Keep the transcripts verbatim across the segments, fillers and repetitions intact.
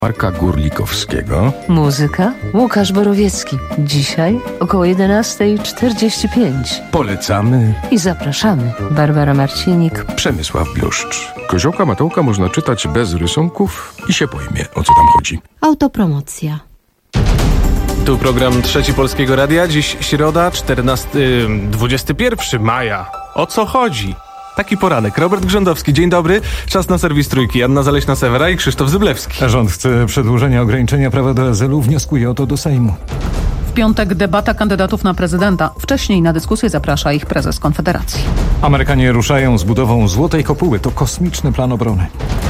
Marka Górlikowskiego. Muzyka Łukasz Borowiecki. Dzisiaj około jedenasta czterdzieści pięć. Polecamy i zapraszamy. Barbara Marcinik, Przemysław Bluszcz. Koziołka Matołka można czytać bez rysunków i się pojmie, o co tam chodzi. Autopromocja. Tu program Trzeci Polskiego Radia. Dziś środa, czternastego, dwudziestego pierwszego maja. O co chodzi? Taki poranek. Robert Grzędowski, dzień dobry. Czas na serwis Trójki. Anna Zaleśna-Sewera i Krzysztof Zyblewski. Rząd chce przedłużenia ograniczenia prawa do azylu. Wnioskuje o to do Sejmu. W piątek debata kandydatów na prezydenta. Wcześniej na dyskusję zaprasza ich prezes Konfederacji. Amerykanie ruszają z budową Złotej Kopuły. To kosmiczny plan obrony.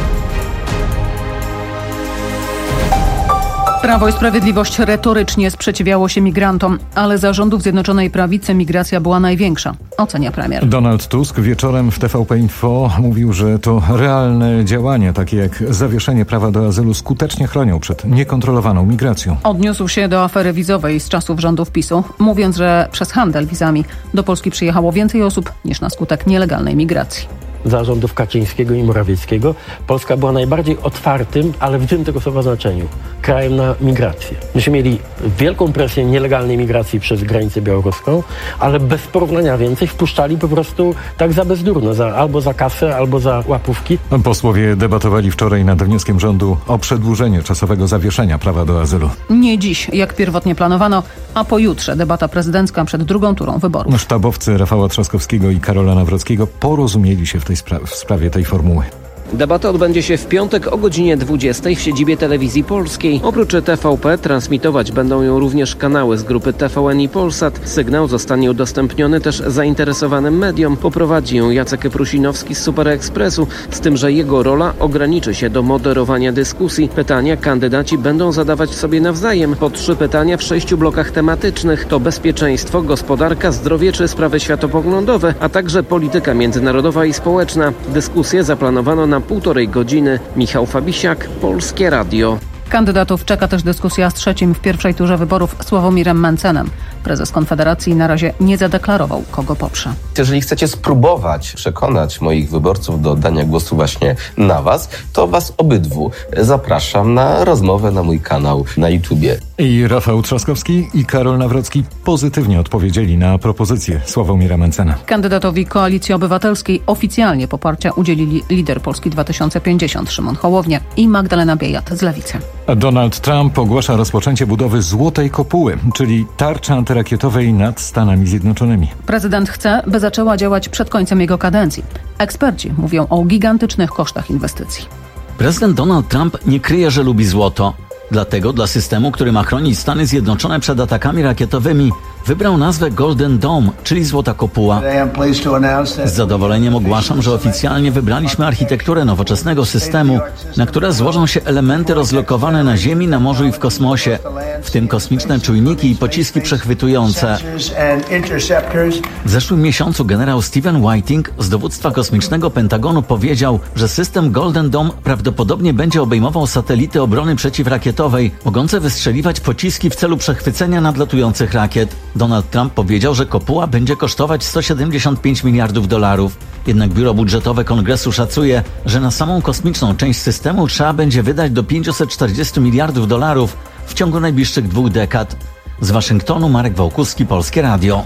Prawo i Sprawiedliwość retorycznie sprzeciwiało się migrantom, ale za rządów Zjednoczonej Prawicy migracja była największa, ocenia premier. Donald Tusk wieczorem w T V P Info mówił, że to realne działania, takie jak zawieszenie prawa do azylu, skutecznie chronią przed niekontrolowaną migracją. Odniósł się do afery wizowej z czasów rządów PiSu, mówiąc, że przez handel wizami do Polski przyjechało więcej osób niż na skutek nielegalnej migracji. Za rządów Kaczyńskiego i Morawieckiego Polska była najbardziej otwartym, ale w tym tego słowa znaczeniu, krajem na migrację. Myśmy mieli wielką presję nielegalnej migracji przez granicę białoruską, ale bez porównania więcej wpuszczali po prostu tak za bezdurno, za, albo za kasę, albo za łapówki. Posłowie debatowali wczoraj nad wnioskiem rządu o przedłużenie czasowego zawieszenia prawa do azylu. Nie dziś, jak pierwotnie planowano, a pojutrze debata prezydencka przed drugą turą wyborów. Sztabowcy Rafała Trzaskowskiego i Karola Nawrockiego porozumieli się w tej spra- w sprawie tej formuły. Debata odbędzie się w piątek o godzinie dwudziestej w siedzibie Telewizji Polskiej. Oprócz T V P transmitować będą ją również kanały z grupy T V N i Polsat. Sygnał zostanie udostępniony też zainteresowanym mediom. Poprowadzi ją Jacek Prusinowski z Super Expressu, z tym, że jego rola ograniczy się do moderowania dyskusji. Pytania kandydaci będą zadawać sobie nawzajem. Po trzy pytania w sześciu blokach tematycznych. To bezpieczeństwo, gospodarka, zdrowie czy sprawy światopoglądowe, a także polityka międzynarodowa i społeczna. Dyskusję zaplanowano na półtorej godziny. Michał Fabisiak, Polskie Radio. Kandydatów czeka też dyskusja z trzecim w pierwszej turze wyborów Sławomirem Mencenem. Prezes Konfederacji na razie nie zadeklarował, kogo poprze. Jeżeli chcecie spróbować przekonać moich wyborców do oddania głosu właśnie na was, to was obydwu zapraszam na rozmowę na mój kanał na YouTubie. I Rafał Trzaskowski i Karol Nawrocki pozytywnie odpowiedzieli na propozycję Sławomira Mencena. Kandydatowi Koalicji Obywatelskiej oficjalnie poparcia udzielili lider Polski dwa tysiące pięćdziesiąt Szymon Hołownia i Magdalena Biejat z Lewicy. Donald Trump ogłasza rozpoczęcie budowy Złotej Kopuły, czyli tarczy antyrakietowej nad Stanami Zjednoczonymi. Prezydent chce, by zaczęła działać przed końcem jego kadencji. Eksperci mówią o gigantycznych kosztach inwestycji. Prezydent Donald Trump nie kryje, że lubi złoto. Dlatego dla systemu, który ma chronić Stany Zjednoczone przed atakami rakietowymi, wybrał nazwę Golden Dome, czyli Złota Kopuła. Z zadowoleniem ogłaszam, że oficjalnie wybraliśmy architekturę nowoczesnego systemu, na które złożą się elementy rozlokowane na Ziemi, na morzu i w kosmosie, w tym kosmiczne czujniki i pociski przechwytujące. W zeszłym miesiącu generał Stephen Whiting z dowództwa kosmicznego Pentagonu powiedział, że system Golden Dome prawdopodobnie będzie obejmował satelity obrony przeciwrakietowej, mogące wystrzeliwać pociski w celu przechwycenia nadlatujących rakiet. Donald Trump powiedział, że kopuła będzie kosztować sto siedemdziesiąt pięć miliardów dolarów. Jednak biuro budżetowe Kongresu szacuje, że na samą kosmiczną część systemu trzeba będzie wydać do pięćset czterdzieści miliardów dolarów w ciągu najbliższych dwóch dekad. Z Waszyngtonu Marek Wałkuski, Polskie Radio.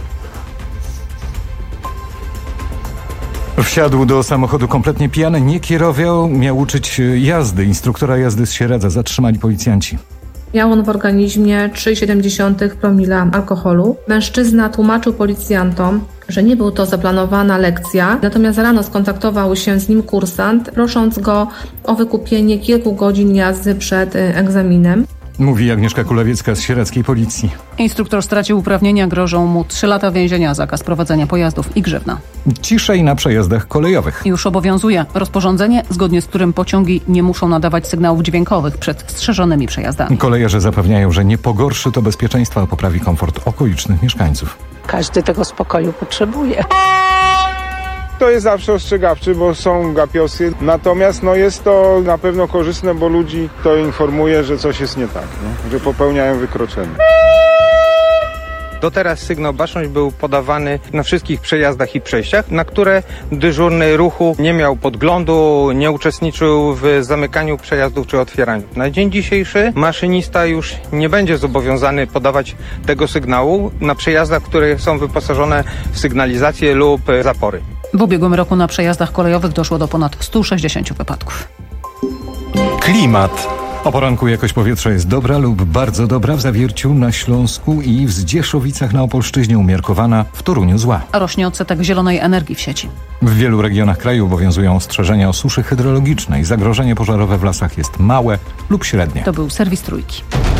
Wsiadł do samochodu kompletnie pijany, nie kierował, miał uczyć jazdy. Instruktora jazdy z Sieradza zatrzymali policjanci. Miał on w organizmie trzy przecinek siedem promila alkoholu. Mężczyzna tłumaczył policjantom, że nie był to zaplanowana lekcja, natomiast rano skontaktował się z nim kursant, prosząc go o wykupienie kilku godzin jazdy przed egzaminem. Mówi Agnieszka Kulawiecka z sieradzkiej policji. Instruktor stracił uprawnienia, grożą mu trzy lata więzienia, zakaz prowadzenia pojazdów i grzywna. Ciszej na przejazdach kolejowych. Już obowiązuje rozporządzenie, zgodnie z którym pociągi nie muszą nadawać sygnałów dźwiękowych przed strzeżonymi przejazdami. Kolejarze zapewniają, że nie pogorszy to bezpieczeństwa, a poprawi komfort okolicznych mieszkańców. Każdy tego spokoju potrzebuje. To jest zawsze ostrzegawczy, bo są gapiosy, natomiast no jest to na pewno korzystne, bo ludzi to informuje, że coś jest nie tak, nie? Że popełniają wykroczenie. Do teraz sygnał baczność był podawany na wszystkich przejazdach i przejściach, na które dyżurny ruchu nie miał podglądu, nie uczestniczył w zamykaniu przejazdów czy otwieraniu. Na dzień dzisiejszy maszynista już nie będzie zobowiązany podawać tego sygnału na przejazdach, które są wyposażone w sygnalizację lub zapory. W ubiegłym roku na przejazdach kolejowych doszło do ponad stu sześćdziesięciu wypadków. Klimat. O poranku jakość powietrza jest dobra lub bardzo dobra w Zawierciu, na Śląsku i w Zdzieszowicach na Opolszczyźnie umiarkowana, w Toruniu zła. Rośnie odsetek zielonej energii w sieci. W wielu regionach kraju obowiązują ostrzeżenia o suszy hydrologicznej. Zagrożenie pożarowe w lasach jest małe lub średnie. To był serwis Trójki.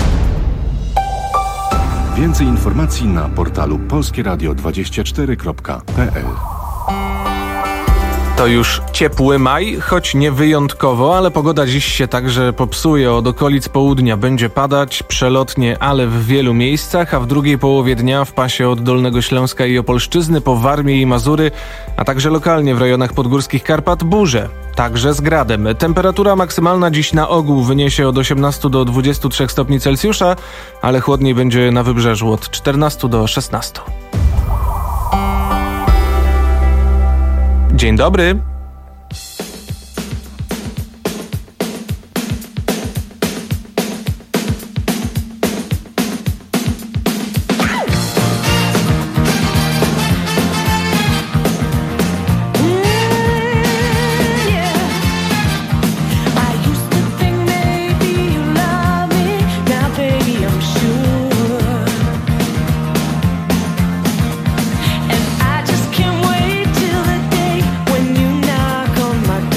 Więcej informacji na portalu polskie radio dwadzieścia cztery kropka p l. To już ciepły maj, choć nie wyjątkowo, ale pogoda dziś się także popsuje. Od okolic południa będzie padać przelotnie, ale w wielu miejscach, a w drugiej połowie dnia w pasie od Dolnego Śląska i Opolszczyzny po Warmię i Mazury, a także lokalnie w rejonach podgórskich Karpat burze, także z gradem. Temperatura maksymalna dziś na ogół wyniesie od osiemnastu do dwudziestu trzech stopni Celsjusza, ale chłodniej będzie na wybrzeżu od czternastu do szesnastu. Dzień dobry. And I just can't wait till the day when you knock on my door.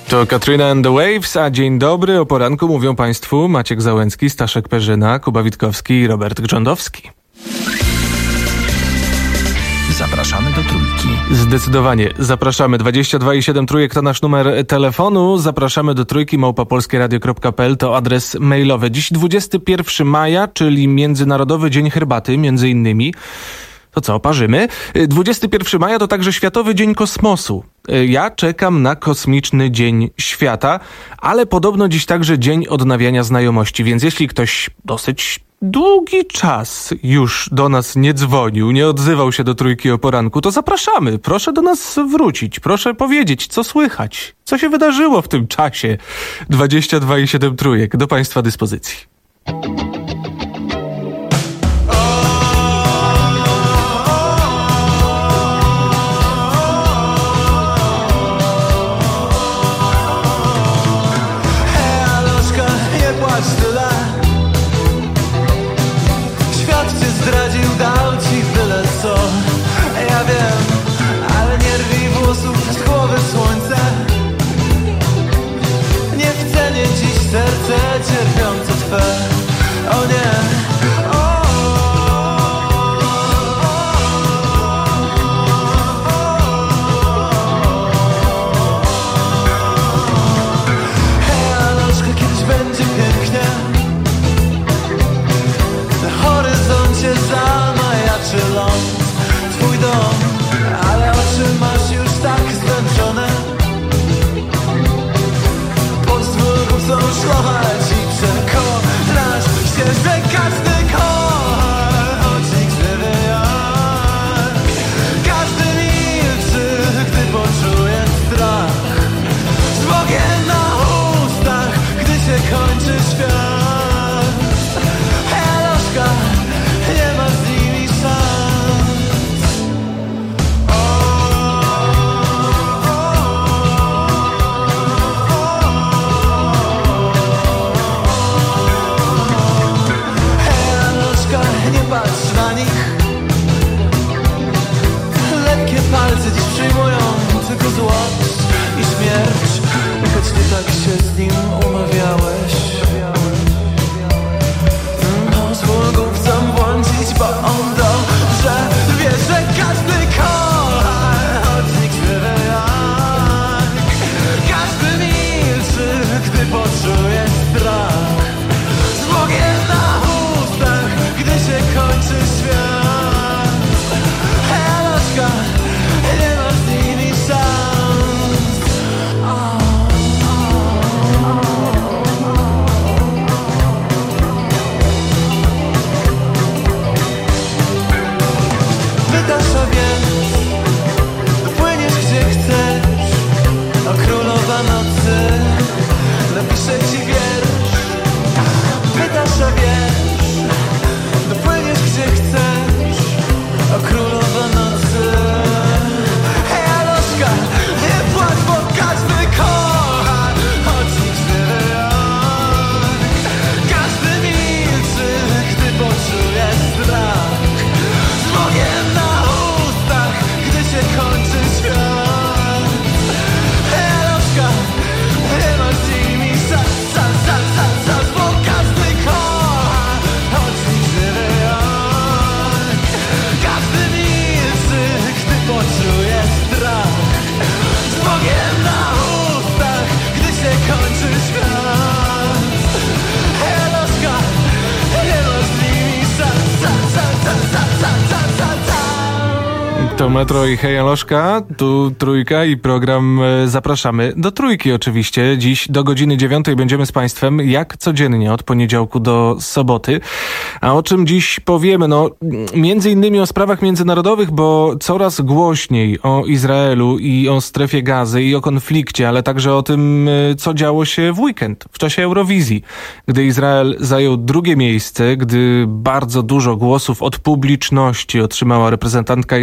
To Katrina and the Waves, a dzień dobry, o poranku mówią Państwu Maciek Załęcki, Staszek Perzyna, Kuba Witkowski i Robert Grzędowski. Zapraszamy do Trójki. Zdecydowanie. Zapraszamy. dwadzieścia dwa i siedem Trójek to nasz numer telefonu. Zapraszamy do Trójki. małpa polskie radio kropka p l to adres mailowy. Dziś dwudziestego pierwszego maja, czyli Międzynarodowy Dzień Herbaty, między innymi. To co, parzymy? dwudziestego pierwszego maja to także Światowy Dzień Kosmosu. Ja czekam na Kosmiczny Dzień Świata, ale podobno dziś także Dzień Odnawiania Znajomości, więc jeśli ktoś dosyć długi czas już do nas nie dzwonił, nie odzywał się do Trójki o poranku, to zapraszamy. Proszę do nas wrócić. Proszę powiedzieć, co słychać. Co się wydarzyło w tym czasie. dwadzieścia dwa i siedem Trójek do Państwa dyspozycji. Cierpiące twe, o nie, o, hej, Alożka, kiedyś będzie pięknie. Na horyzoncie zamajaczy ląd, twój dom, ale oczy masz już tak zmęczone. Pozwól chcą szlochać i przekonasz się, że każdy kocha, choć nikt nie wie jak. Każdy milczy, gdy poczuje strach, z Bogiem na ustach, gdy się kończy świat. Hej, Alożka, nie ma z nimi szans. Nie patrz na nich. Lekkie palce dziś przyjmują tylko złość i śmierć, choć ty tak się z nim umawiałeś. Pozwól głupcom włączyć, bo on dobrze wie, że każdy kocha, choć nikt nie wie jak. Każdy milczy, gdy poczuje strach, z Bogiem na gdy się kończy świat. Hej, Alożka, nie ma z nimi szans. Oh, oh, oh. Pytasz, a więc dopłyniesz gdzie chcesz, o królowa nocy napiszę ci wiersz. Pytasz, a więc dopłyniesz gdzie chcesz, o królowa nocy. Hej, Alożka, nie płacz, bo każdy kocha, choć nikt nie wie jak. Każdy milczy, gdy poczuje strach, z Bogiem na ustach, gdy się kończy świat. Hej, Alożka, nie ma z nimi szans, szans, szans, szans, szans, bo każdy kocha, choć nikt nie wie jak. Każdy milczy, gdy poczuje strach, z Bogiem na ustach, gdy się kończy świat. Hej, Alożka, nie ma z nimi szans, szans, szans, szans, szans, szans, szans, szans, szans. To Metro i Hej, Alożka, tu Trójka i program Zapraszamy do Trójki oczywiście. Dziś do godziny dziewiątej będziemy z Państwem jak codziennie od poniedziałku do soboty. A o czym dziś powiemy? No, między innymi o sprawach międzynarodowych, bo coraz głośniej o Izraelu i o strefie Gazy i o konflikcie, ale także o tym, co działo się w weekend, w czasie Eurowizji, gdy Izrael zajął drugie miejsce, gdy bardzo dużo głosów od publiczności otrzymała reprezentantka Izraela.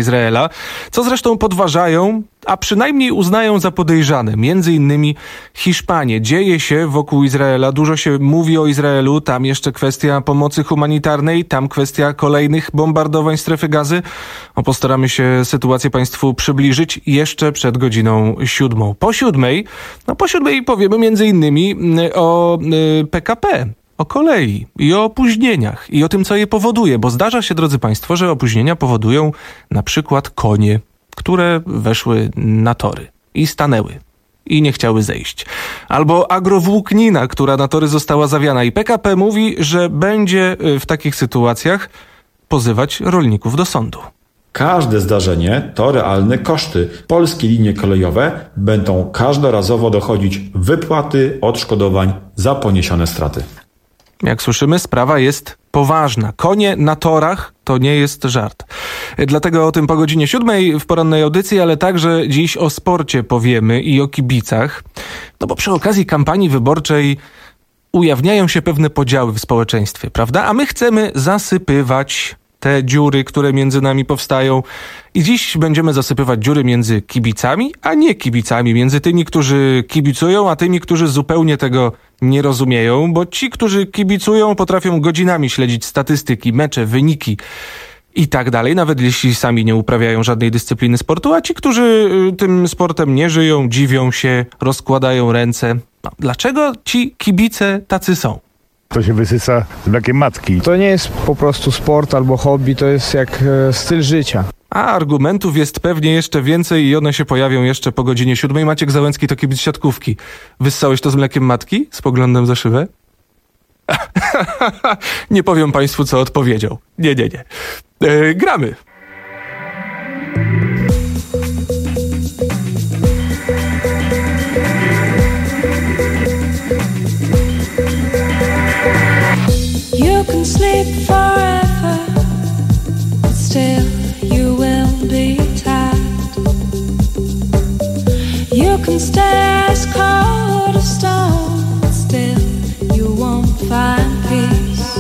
Izraela, co zresztą podważają, a przynajmniej uznają za podejrzane, między innymi Hiszpanie. Dzieje się wokół Izraela, dużo się mówi o Izraelu, tam jeszcze kwestia pomocy humanitarnej, tam kwestia kolejnych bombardowań strefy Gazy. O, postaramy się sytuację Państwu przybliżyć jeszcze przed godziną siódmą. Po siódmej, no po siódmej powiemy między innymi o y, P K P. O kolei i o opóźnieniach i o tym, co je powoduje, bo zdarza się, drodzy Państwo, że opóźnienia powodują na przykład konie, które weszły na tory i stanęły i nie chciały zejść. Albo agrowłóknina, która na tory została zawiana i P K P mówi, że będzie w takich sytuacjach pozywać rolników do sądu. Każde zdarzenie to realne koszty. Polskie linie kolejowe będą każdorazowo dochodzić wypłaty odszkodowań za poniesione straty. Jak słyszymy, sprawa jest poważna. Konie na torach to nie jest żart. Dlatego o tym po godzinie siódmej w porannej audycji, ale także dziś o sporcie powiemy i o kibicach. No bo przy okazji kampanii wyborczej ujawniają się pewne podziały w społeczeństwie, prawda? A my chcemy zasypywać te dziury, które między nami powstają. I dziś będziemy zasypywać dziury między kibicami, a nie kibicami. Między tymi, którzy kibicują, a tymi, którzy zupełnie tego nie rozumieją. Bo ci, którzy kibicują, potrafią godzinami śledzić statystyki, mecze, wyniki i tak dalej. Nawet jeśli sami nie uprawiają żadnej dyscypliny sportu. A ci, którzy tym sportem nie żyją, dziwią się, rozkładają ręce. No, dlaczego ci kibice tacy są? To się wysysa z mlekiem matki. To nie jest po prostu sport albo hobby, to jest jak e, styl życia. A argumentów jest pewnie jeszcze więcej i one się pojawią jeszcze po godzinie siódmej. Maciek Załęcki to kibic siatkówki. Wyssałeś to z mlekiem matki? Z poglądem za szybę? Nie powiem Państwu, co odpowiedział. Nie, nie, nie. E, gramy. You can sleep forever, but still you will be tired. You can stay as cold as stone, but still you won't find peace.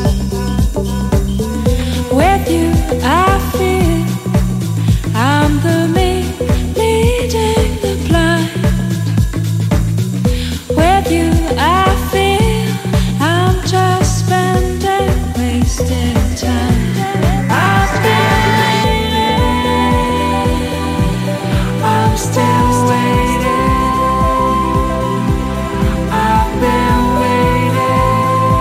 With you I feel I'm the me leading the blind. With you I feel I'm just spending wasted time. I've been waiting, I'm still waiting. I've been waiting,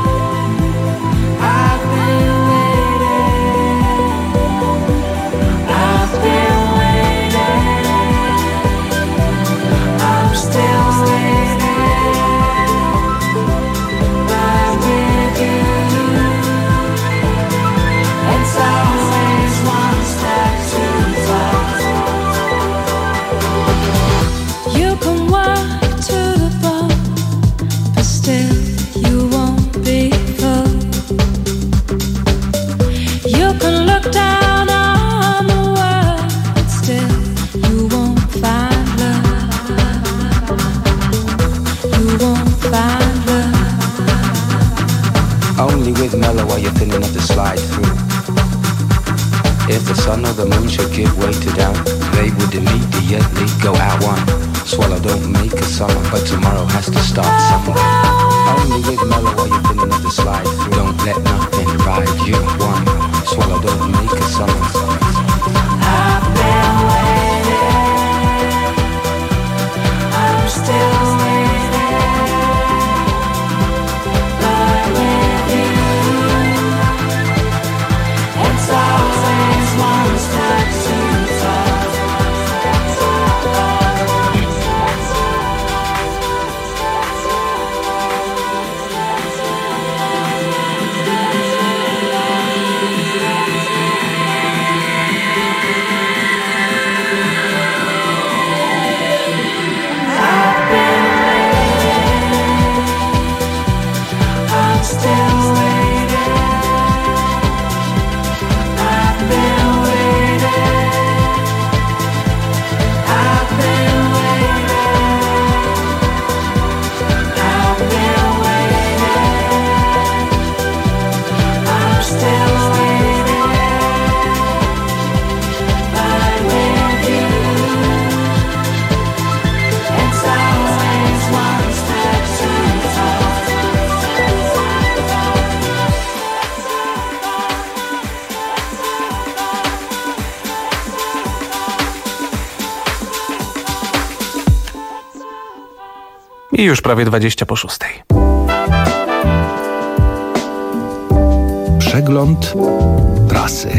I've been waiting. I've been waiting, I'm still waiting. But with you, it's always one step too far. You can walk to the bone, but still you won't be full. You can look down on the world, but still you won't find love. You won't find love. Only with mellow are you thin enough to slide through. If the sun or the moon should give way to doubt, they would immediately go out one. Swallow don't make a summer, but tomorrow has to start somewhere. Only with mellow are you thin enough to slide through. Don't let nothing ride you one. Swallow don't make a summer. I've been waiting, I'm still waiting. But with you, it's always one step too far. I już prawie dwadzieścia po szóstej. Przegląd prasy.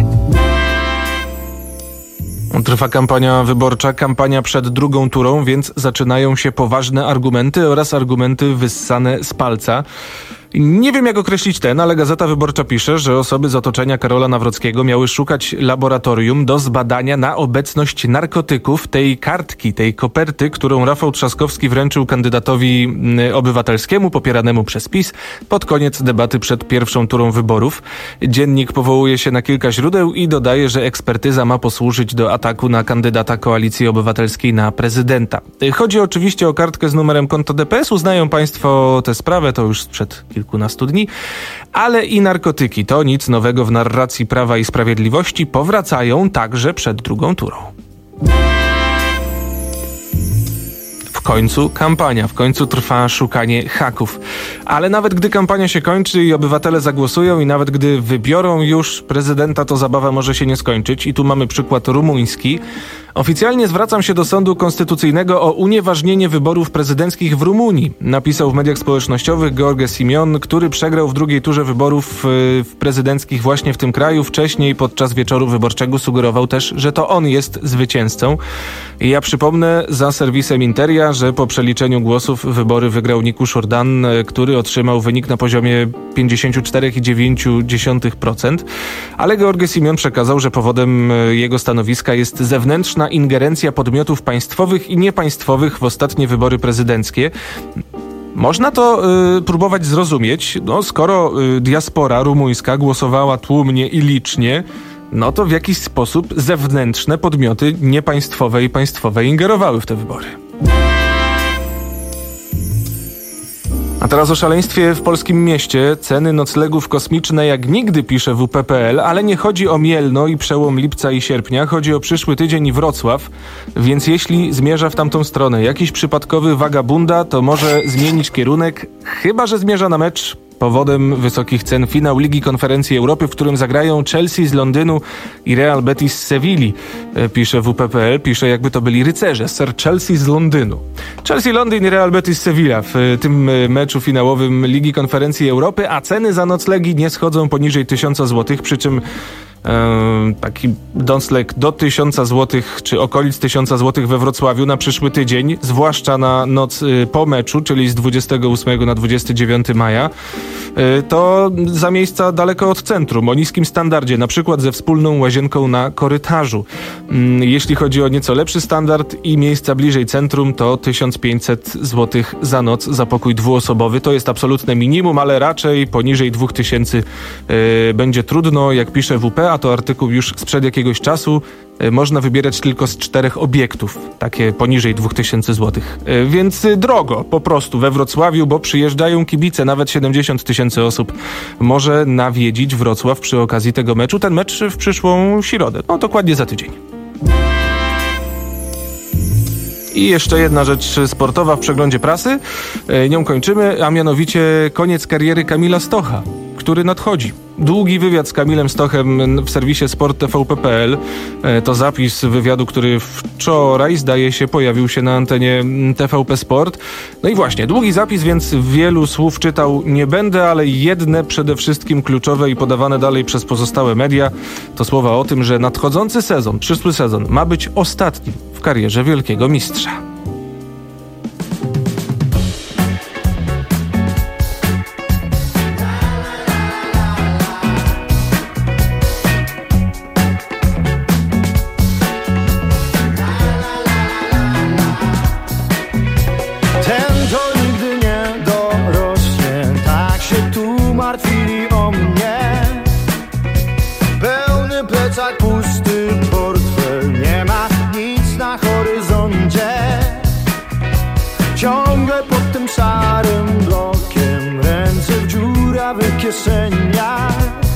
Trwa kampania wyborcza, kampania przed drugą turą, więc zaczynają się poważne argumenty oraz argumenty wyssane z palca. Nie wiem, jak określić ten, ale Gazeta Wyborcza pisze, że osoby z otoczenia Karola Nawrockiego miały szukać laboratorium do zbadania na obecność narkotyków, tej kartki, tej koperty, którą Rafał Trzaskowski wręczył kandydatowi obywatelskiemu, popieranemu przez PiS, pod koniec debaty przed pierwszą turą wyborów. Dziennik powołuje się na kilka źródeł i dodaje, że ekspertyza ma posłużyć do ataku na kandydata Koalicji Obywatelskiej na prezydenta. Chodzi oczywiście o kartkę z numerem konta D P S-u. Znają państwo tę sprawę, to już sprzed kilkunastu dni, ale i narkotyki, to nic nowego w narracji Prawa i Sprawiedliwości, powracają także przed drugą turą. W końcu kampania, w końcu trwa szukanie haków. Ale nawet gdy kampania się kończy i obywatele zagłosują i nawet gdy wybiorą już prezydenta, to zabawa może się nie skończyć. I tu mamy przykład rumuński. Oficjalnie zwracam się do Sądu Konstytucyjnego o unieważnienie wyborów prezydenckich w Rumunii, napisał w mediach społecznościowych Gheorghe Simion, który przegrał w drugiej turze wyborów w prezydenckich właśnie w tym kraju. Wcześniej podczas wieczoru wyborczego sugerował też, że to on jest zwycięzcą. I ja przypomnę za serwisem Interia, że po przeliczeniu głosów wybory wygrał Nikusz Ordan, który otrzymał wynik na poziomie pięćdziesiąt cztery przecinek dziewięć procent. Ale Gheorghe Simion przekazał, że powodem jego stanowiska jest zewnętrzna ingerencja podmiotów państwowych i niepaństwowych w ostatnie wybory prezydenckie. Można to y, próbować zrozumieć, no skoro y, diaspora rumuńska głosowała tłumnie i licznie, no to w jakiś sposób zewnętrzne podmioty niepaństwowe i państwowe ingerowały w te wybory. A teraz o szaleństwie w polskim mieście. Ceny noclegów kosmiczne jak nigdy, pisze W P kropka P L, ale nie chodzi o Mielno i przełom lipca i sierpnia, chodzi o przyszły tydzień i Wrocław, więc jeśli zmierza w tamtą stronę jakiś przypadkowy wagabunda, to może zmienić kierunek, chyba że zmierza na mecz. Powodem wysokich cen finał Ligi Konferencji Europy, w którym zagrają Chelsea z Londynu i Real Betis z Sewilli, pisze W P kropka P L, pisze jakby to byli rycerze, Sir Chelsea z Londynu. Chelsea, Londyn i Real Betis z Sevilla w tym meczu finałowym Ligi Konferencji Europy, a ceny za noclegi nie schodzą poniżej tysiąca złotych, przy czym taki nocleg do tysiąca złotych, czy okolic tysiąca złotych we Wrocławiu na przyszły tydzień, zwłaszcza na noc po meczu, czyli z dwudziestego ósmego na dwudziestego dziewiątego maja, to za miejsca daleko od centrum, o niskim standardzie, na przykład ze wspólną łazienką na korytarzu. Jeśli chodzi o nieco lepszy standard i miejsca bliżej centrum, to tysiąc pięćset złotych za noc za pokój dwuosobowy. To jest absolutne minimum, ale raczej poniżej dwóch tysięcy yy, będzie trudno, jak pisze W P, a to artykuł już sprzed jakiegoś czasu. Yy, można wybierać tylko z czterech obiektów, takie poniżej dwóch tysięcy złotych. Yy, więc yy, drogo po prostu we Wrocławiu, bo przyjeżdżają kibice, nawet siedemdziesiąt tysięcy osób może nawiedzić Wrocław przy okazji tego meczu. Ten mecz w przyszłą środę, no dokładnie za tydzień. I jeszcze jedna rzecz sportowa w przeglądzie prasy. Nią kończymy, a mianowicie koniec kariery Kamila Stocha, który nadchodzi. Długi wywiad z Kamilem Stochem w serwisie sport T V P kropka P L. To zapis wywiadu, który wczoraj, zdaje się, pojawił się na antenie T V P Sport. No i właśnie, długi zapis, więc wielu słów czytał nie będę, ale jedne przede wszystkim kluczowe i podawane dalej przez pozostałe media to słowa o tym, że nadchodzący sezon, przyszły sezon ma być ostatnim w karierze wielkiego mistrza. Ciągle pod tym szarym blokiem, ręce w dziurawych kieszeniach.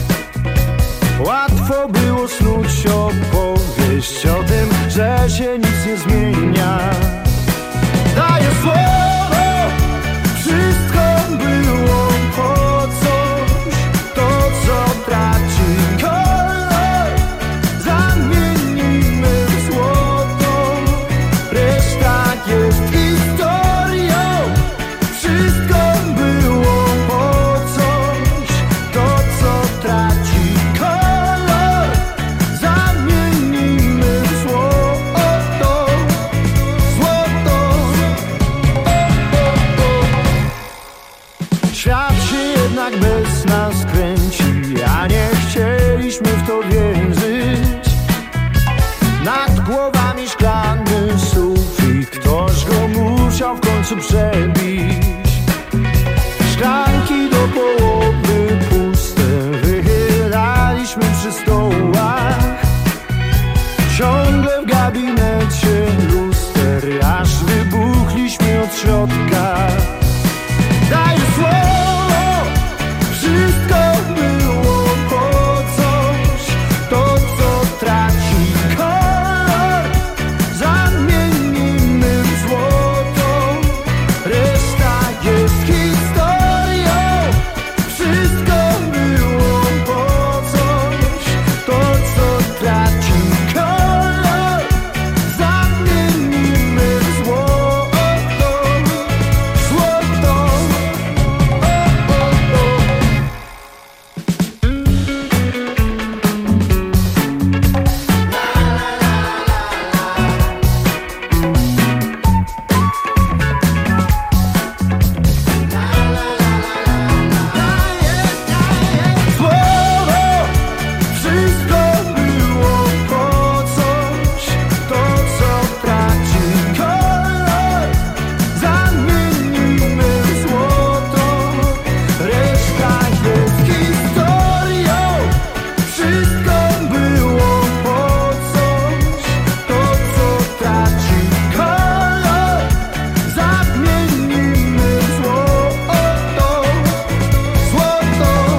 Łatwo było snuć opowieść o tym, że się nic nie zmienia. Daję słowo, wszystko było po coś. To co traci kolor, zamienimy w złoto. Reszta jest historią, w to wierzyć. Nad głowami szklany sufit, ktoś go musiał w końcu przebić. Szklanki do połowy puste wychylaliśmy przy stołach. Ciągle w gabinecie luster, aż wybuchliśmy od środka. Daj słowo, wszystko było po coś. To, co traci kolor, zamienimy w złoto. Reszta jest historią. Wszystko było po coś. To, co traci kolor, zamienimy w złoto. Złoto. Słowo, wszystko było po coś. To, co traci kolor, zamienimy w złoto. Reszta jest historią. Wszystko było po coś. To, co traci kolor, zamienimy w złoto. Złoto.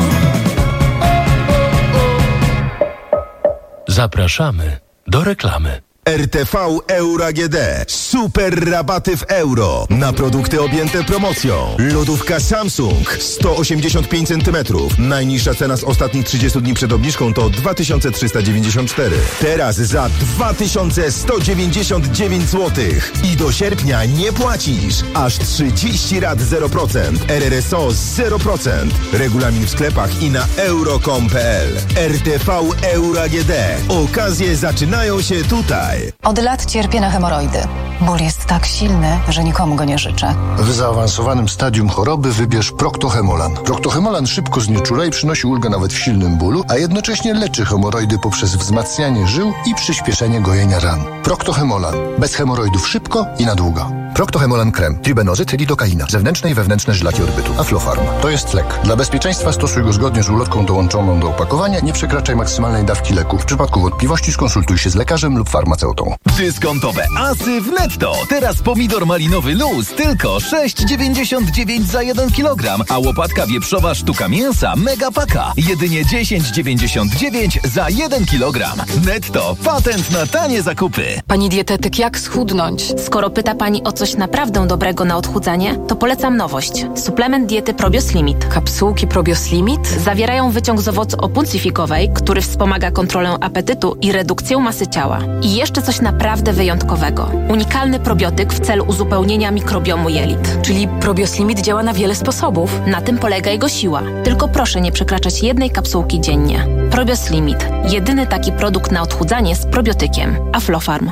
Zapraszamy do reklamy. R T V Euro A G D. Super rabaty w euro na produkty objęte promocją. Lodówka Samsung sto osiemdziesiąt pięć centymetrów. Najniższa cena z ostatnich trzydziestu dni przed obniżką to dwa tysiące trzysta dziewięćdziesiąt cztery. Teraz za dwa tysiące sto dziewięćdziesiąt dziewięć złotych. I do sierpnia nie płacisz. Aż trzydzieści rat zero procent. R R S O zero procent. Regulamin w sklepach i na euro kropka com kropka p l. R T V Euro A G D. Okazje zaczynają się tutaj. Od lat cierpię na hemoroidy. Ból jest tak silny, że nikomu go nie życzę. W zaawansowanym stadium choroby wybierz Proctohemolan. Proctohemolan szybko znieczula i przynosi ulgę nawet w silnym bólu, a jednocześnie leczy hemoroidy poprzez wzmacnianie żył i przyspieszenie gojenia ran. Proctohemolan. Bez hemoroidów szybko i na długo. Proctohemolan krem, tribenozyt, lidokaina, zewnętrzne i wewnętrzne żylaki odbytu, Aflofarm. To jest lek. Dla bezpieczeństwa stosuj go zgodnie z ulotką dołączoną do opakowania. Nie przekraczaj maksymalnej dawki leku. W przypadku wątpliwości skonsultuj się z lekarzem lub farmaceutą. Dyskontowe asy w Netto. Teraz pomidor malinowy luz tylko sześć dziewięćdziesiąt dziewięć za jeden kilogram, a łopatka wieprzowa sztuka mięsa mega paka jedynie dziesięć dziewięćdziesiąt dziewięć za jeden kilogram. Netto. Patent na tanie zakupy. Pani dietetyk, jak schudnąć? Skoro pyta pani o coś naprawdę dobrego na odchudzanie, to polecam nowość. Suplement diety Probios Limit. Kapsułki Probios Limit? Zawierają wyciąg z owocu opuncifikowej, który wspomaga kontrolę apetytu i redukcję masy ciała. I jeszcze coś naprawdę wyjątkowego. Unikalny probiotyk w celu uzupełnienia mikrobiomu jelit. Czyli Probios Limit działa na wiele sposobów. Na tym polega jego siła. Tylko proszę nie przekraczać jednej kapsułki dziennie. Probios Limit. Jedyny taki produkt na odchudzanie z probiotykiem. Aflofarm.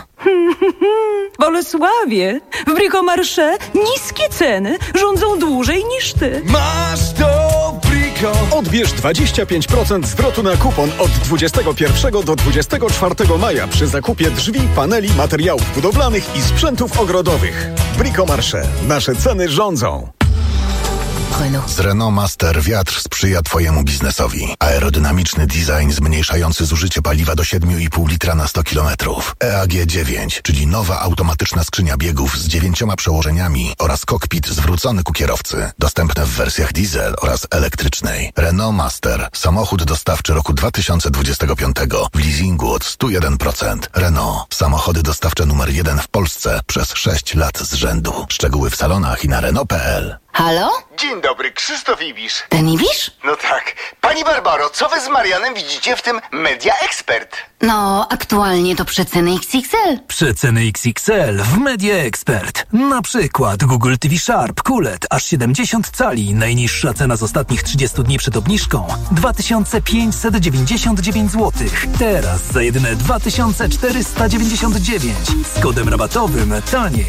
Bolesławie, w Bricomarché niskie ceny rządzą dłużej niż ty. Masz to Brico! Odbierz dwadzieścia pięć procent zwrotu na kupon od dwudziestego pierwszego do dwudziestego czwartego maja przy zakupie drzwi, paneli, materiałów budowlanych i sprzętów ogrodowych. Bricomarché. Nasze ceny rządzą. Z Renault Master wiatr sprzyja Twojemu biznesowi. Aerodynamiczny design zmniejszający zużycie paliwa do siedem i pół litra na sto kilometrów. E A G dziewięć, czyli nowa automatyczna skrzynia biegów z dziewięcioma przełożeniami oraz kokpit zwrócony ku kierowcy. Dostępne w wersjach diesel oraz elektrycznej. Renault Master. Samochód dostawczy roku dwa tysiące dwudziestego piątego w leasingu od sto jeden procent. Renault. Samochody dostawcze numer jeden w Polsce przez sześć lat z rzędu. Szczegóły w salonach i na Renault kropka p l. Halo? Dzień dobry, Krzysztof Ibisz. Ten Ibisz? No tak. Pani Barbaro, co wy z Marianem widzicie w tym Media Expert? No, aktualnie to przeceny X X L. Przeceny X X L w Media Expert. Na przykład Google T V Sharp Q L E D aż siedemdziesiąt cali. Najniższa cena z ostatnich trzydziestu dni przed obniżką dwa tysiące pięćset dziewięćdziesiąt dziewięć złotych. Teraz za jedyne dwa tysiące czterysta dziewięćdziesiąt dziewięć. Z kodem rabatowym taniej.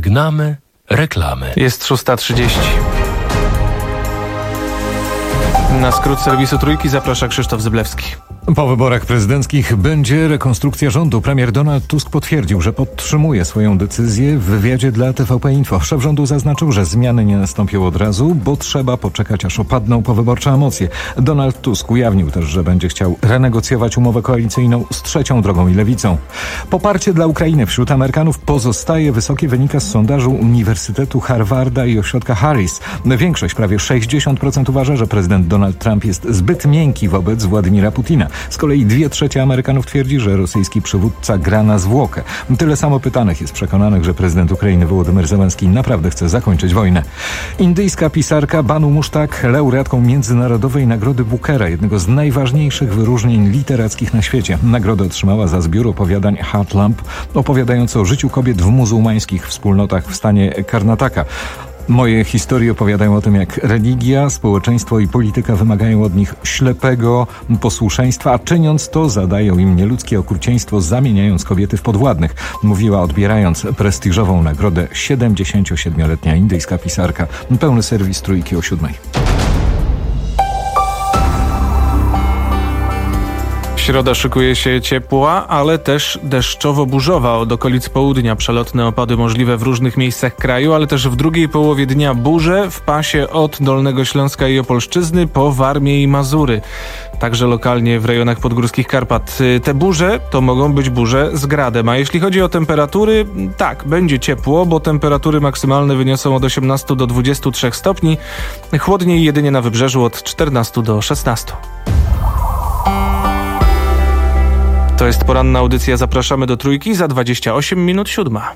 Żegnamy reklamy. Jest szósta trzydzieści. Na skrót serwisu Trójki zaprasza Krzysztof Zyblewski. Po wyborach prezydenckich będzie rekonstrukcja rządu. Premier Donald Tusk potwierdził, że podtrzymuje swoją decyzję w wywiadzie dla T V P Info. Szef rządu zaznaczył, że zmiany nie nastąpią od razu, bo trzeba poczekać, aż opadną powyborcze emocje. Donald Tusk ujawnił też, że będzie chciał renegocjować umowę koalicyjną z Trzecią Drogą i Lewicą. Poparcie dla Ukrainy wśród Amerykanów pozostaje wysokie, wynika z sondażu Uniwersytetu Harvarda i ośrodka Harris. Większość, prawie sześćdziesiąt procent uważa, że prezydent Donald Trump jest zbyt miękki wobec Władimira Putina. Z kolei dwie trzecie Amerykanów twierdzi, że rosyjski przywódca gra na zwłokę. Tyle samo pytanych jest przekonanych, że prezydent Ukrainy Wołodymyr Zełenski naprawdę chce zakończyć wojnę. Indyjska pisarka Banu Musztak, laureatką Międzynarodowej Nagrody Bookera, jednego z najważniejszych wyróżnień literackich na świecie. Nagrodę otrzymała za zbiór opowiadań Heart Lamp, opowiadający o życiu kobiet w muzułmańskich wspólnotach w stanie Karnataka. Moje historie opowiadają o tym, jak religia, społeczeństwo i polityka wymagają od nich ślepego posłuszeństwa, a czyniąc to zadają im nieludzkie okrucieństwo, zamieniając kobiety w podwładnych. Mówiła, odbierając prestiżową nagrodę, siedemdziesięciosiedmioletnia indyjska pisarka. Pełny serwis Trójki o siódmej. Środa szykuje się ciepła, ale też deszczowo-burzowa. Od okolic południa przelotne opady możliwe w różnych miejscach kraju, ale też w drugiej połowie dnia burze w pasie od Dolnego Śląska i Opolszczyzny po Warmię i Mazury. Także lokalnie w rejonach podgórskich Karpat. Te burze to mogą być burze z gradem. A jeśli chodzi o temperatury, tak, będzie ciepło, bo temperatury maksymalne wyniosą od osiemnastu do dwudziestu trzech stopni. Chłodniej jedynie na wybrzeżu od czternastu do szesnastu. To jest poranna audycja. Zapraszamy do Trójki za dwadzieścia osiem minut siódma.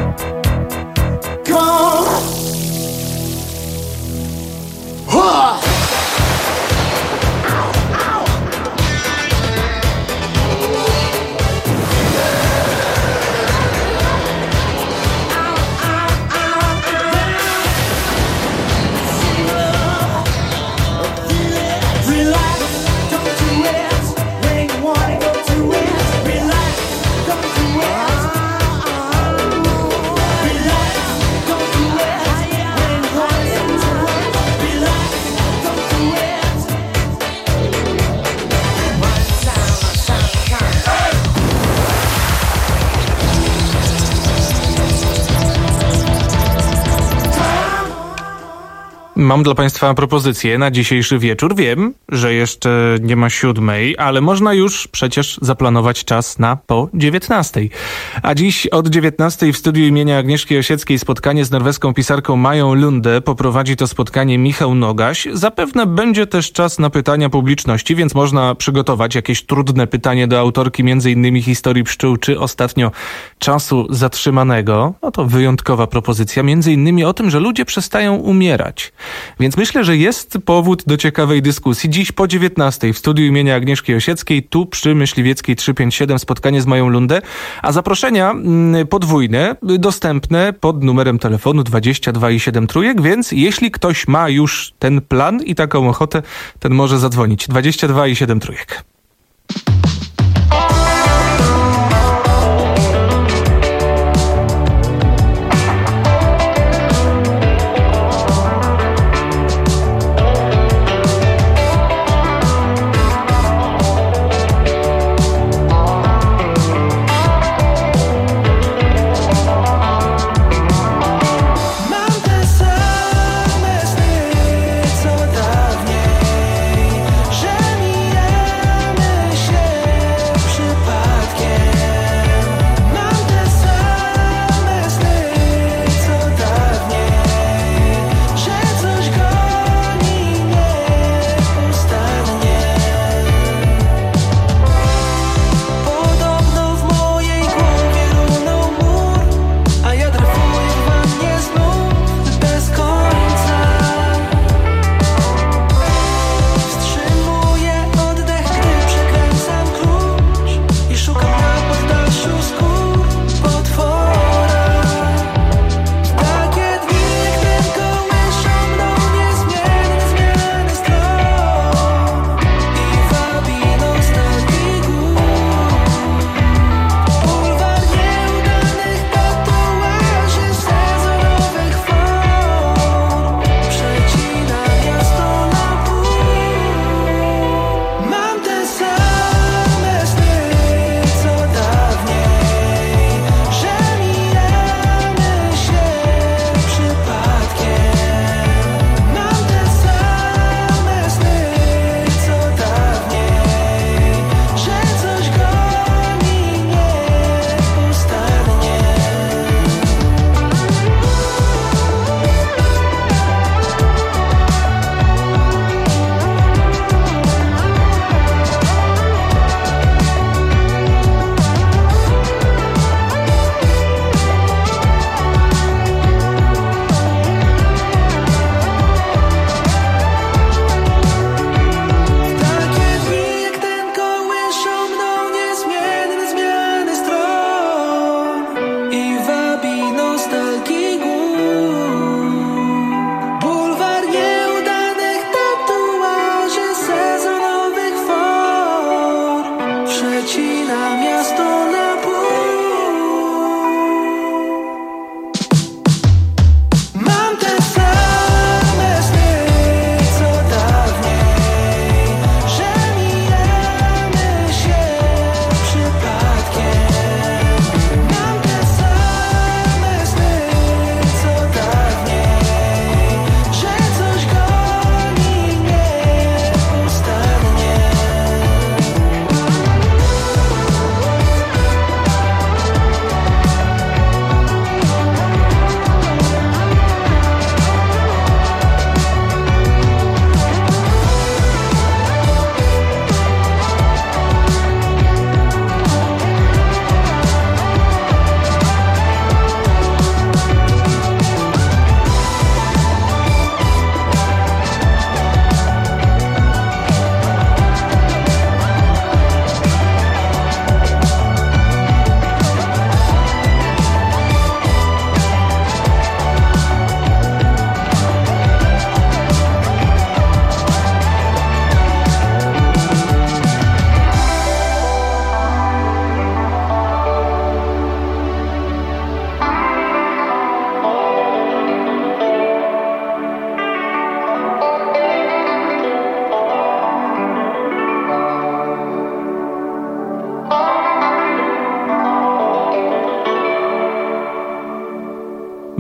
Huh! Mam dla Państwa propozycję na dzisiejszy wieczór. Wiem, że jeszcze nie ma siódmej, ale można już przecież zaplanować czas na po dziewiętnastej. A dziś od dziewiętnastej w studiu imienia Agnieszki Osieckiej spotkanie z norweską pisarką Mają Lunde. Poprowadzi to spotkanie Michał Nogaś. Zapewne będzie też czas na pytania publiczności, więc można przygotować jakieś trudne pytanie do autorki między innymi historii pszczół czy ostatnio czasu zatrzymanego. No to wyjątkowa propozycja, między innymi o tym, że ludzie przestają umierać. Więc myślę, że jest powód do ciekawej dyskusji. Dziś po dziewiętnastej w studiu imienia Agnieszki Osieckiej, tu przy Myśliwieckiej trzysta pięćdziesiąt siedem spotkanie z Mają Lundę, a zaproszenia podwójne dostępne pod numerem telefonu dwadzieścia dwa i siedem trójek, więc jeśli ktoś ma już ten plan i taką ochotę, ten może zadzwonić. dwadzieścia dwa i siedem trójek. Że mijamy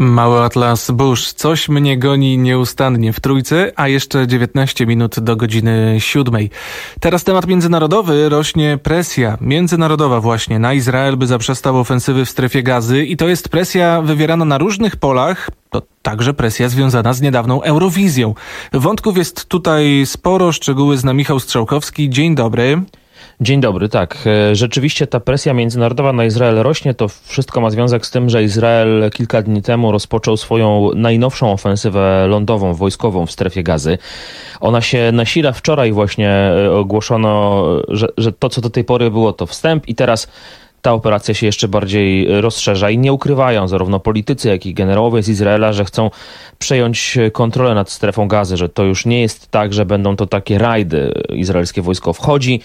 Mały Atlas Bush. Coś mnie goni nieustannie w Trójce, a jeszcze dziewiętnaście minut do godziny siódmej. Teraz temat międzynarodowy. Rośnie presja międzynarodowa właśnie na Izrael, by zaprzestał ofensywy w strefie Gazy i to jest presja wywierana na różnych polach. To także presja związana z niedawną Eurowizją. Wątków jest tutaj sporo. Szczegóły zna Michał Strzałkowski. Dzień dobry. Dzień dobry, tak. Rzeczywiście ta presja międzynarodowa na Izrael rośnie. To wszystko ma związek z tym, że Izrael kilka dni temu rozpoczął swoją najnowszą ofensywę lądową, wojskową w strefie Gazy. Ona się nasila. Wczoraj właśnie ogłoszono, że, że to, co do tej pory było, to wstęp i teraz ta operacja się jeszcze bardziej rozszerza i nie ukrywają zarówno politycy, jak i generałowie z Izraela, że chcą przejąć kontrolę nad strefą Gazy, że to już nie jest tak, że będą to takie rajdy. Izraelskie wojsko wchodzi,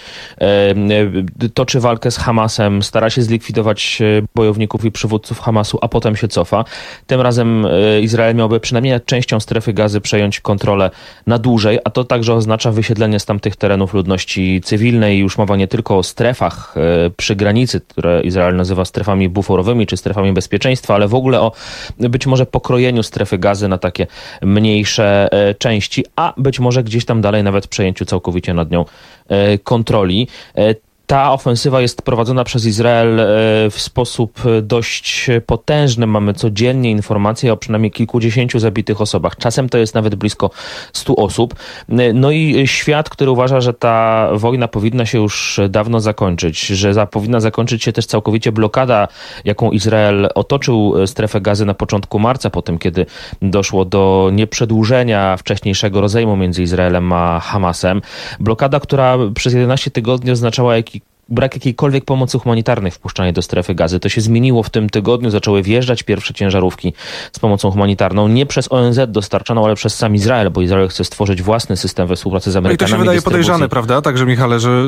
toczy walkę z Hamasem, stara się zlikwidować bojowników i przywódców Hamasu, a potem się cofa. Tym razem Izrael miałby przynajmniej nad częścią strefy Gazy przejąć kontrolę na dłużej, a to także oznacza wysiedlenie z tamtych terenów ludności cywilnej. Już mowa nie tylko o strefach przy granicy, które Izrael nazywa strefami buforowymi czy strefami bezpieczeństwa, ale w ogóle o być może pokrojeniu strefy Gazy na takie mniejsze części, a być może gdzieś tam dalej nawet przejęciu całkowicie nad nią kontroli. Ta ofensywa jest prowadzona przez Izrael w sposób dość potężny. Mamy codziennie informacje o przynajmniej kilkudziesięciu zabitych osobach. Czasem to jest nawet blisko stu osób. No i świat, który uważa, że ta wojna powinna się już dawno zakończyć, że za, powinna zakończyć się też całkowicie blokada, jaką Izrael otoczył strefę Gazy na początku marca, po tym kiedy doszło do nieprzedłużenia wcześniejszego rozejmu między Izraelem a Hamasem. Blokada, która przez jedenaście tygodni oznaczała jaki brak jakiejkolwiek pomocy humanitarnej wpuszczanej do strefy Gazy. To się zmieniło w tym tygodniu. Zaczęły wjeżdżać pierwsze ciężarówki z pomocą humanitarną. Nie przez O N Z dostarczaną, ale przez sam Izrael, bo Izrael chce stworzyć własny system we współpracy z Amerykanami. No i to się wydaje podejrzane, prawda? Także Michale, że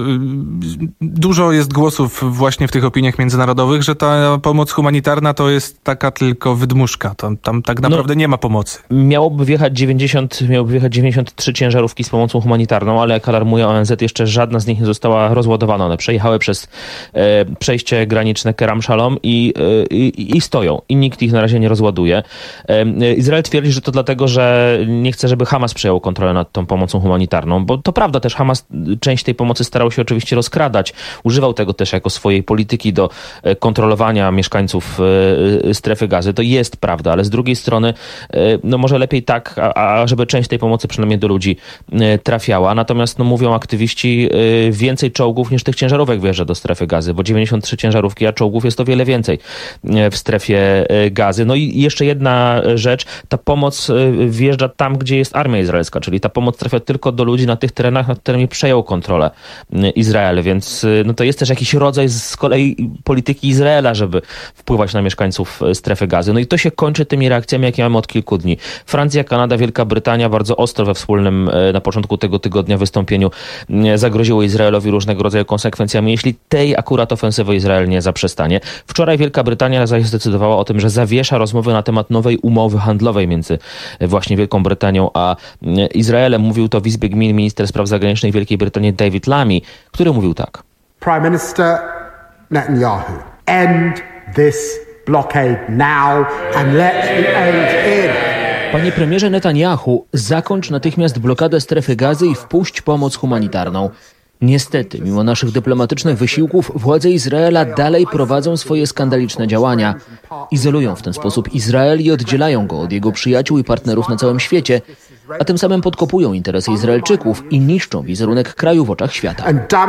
dużo jest głosów właśnie w tych opiniach międzynarodowych, że ta pomoc humanitarna to jest taka tylko wydmuszka. Tam, tam tak naprawdę no, nie ma pomocy. Miałoby wjechać dziewięćdziesiąt, miałoby wjechać dziewięćdziesiąt trzy ciężarówki z pomocą humanitarną, ale jak alarmuje O N Z, jeszcze żadna z nich nie została rozładowana. One przejechały przez e, przejście graniczne Kerem Shalom i, e, i, i stoją. I nikt ich na razie nie rozładuje. E, Izrael twierdzi, że to dlatego, że nie chce, żeby Hamas przejął kontrolę nad tą pomocą humanitarną, bo to prawda, też Hamas część tej pomocy starał się oczywiście rozkradać. Używał tego też jako swojej polityki do kontrolowania mieszkańców e, strefy Gazy. To jest prawda, ale z drugiej strony e, no może lepiej tak, a, a żeby część tej pomocy przynajmniej do ludzi e, trafiała. Natomiast no mówią aktywiści, e, więcej czołgów niż tych ciężarówek wjeżdża do strefy Gazy, bo dziewięćdziesiąt trzy ciężarówki, a czołgów jest o wiele więcej w strefie Gazy. No i jeszcze jedna rzecz, ta pomoc wjeżdża tam, gdzie jest armia izraelska, czyli ta pomoc trafia tylko do ludzi na tych terenach, nad którymi przejął kontrolę Izrael, więc no to jest też jakiś rodzaj z kolei polityki Izraela, żeby wpływać na mieszkańców strefy Gazy. No i to się kończy tymi reakcjami, jakie mamy od kilku dni. Francja, Kanada, Wielka Brytania bardzo ostro we wspólnym na początku tego tygodnia wystąpieniu zagroziły Izraelowi różnego rodzaju konsekwencjami, jeśli tej akurat ofensywy Izrael nie zaprzestanie. Wczoraj Wielka Brytania zaś zdecydowała o tym, że zawiesza rozmowy na temat nowej umowy handlowej między właśnie Wielką Brytanią a Izraelem. Mówił to w Izbie Gmin minister spraw zagranicznych Wielkiej Brytanii David Lammy, który mówił tak. Prime Minister Netanyahu, end this blockade now and let the aid in. Panie premierze Netanyahu, zakończ natychmiast blokadę strefy Gazy i wpuść pomoc humanitarną. Niestety, mimo naszych dyplomatycznych wysiłków, władze Izraela dalej prowadzą swoje skandaliczne działania. Izolują w ten sposób Izrael i oddzielają go od jego przyjaciół i partnerów na całym świecie, a tym samym podkopują interesy Izraelczyków i niszczą wizerunek kraju w oczach świata.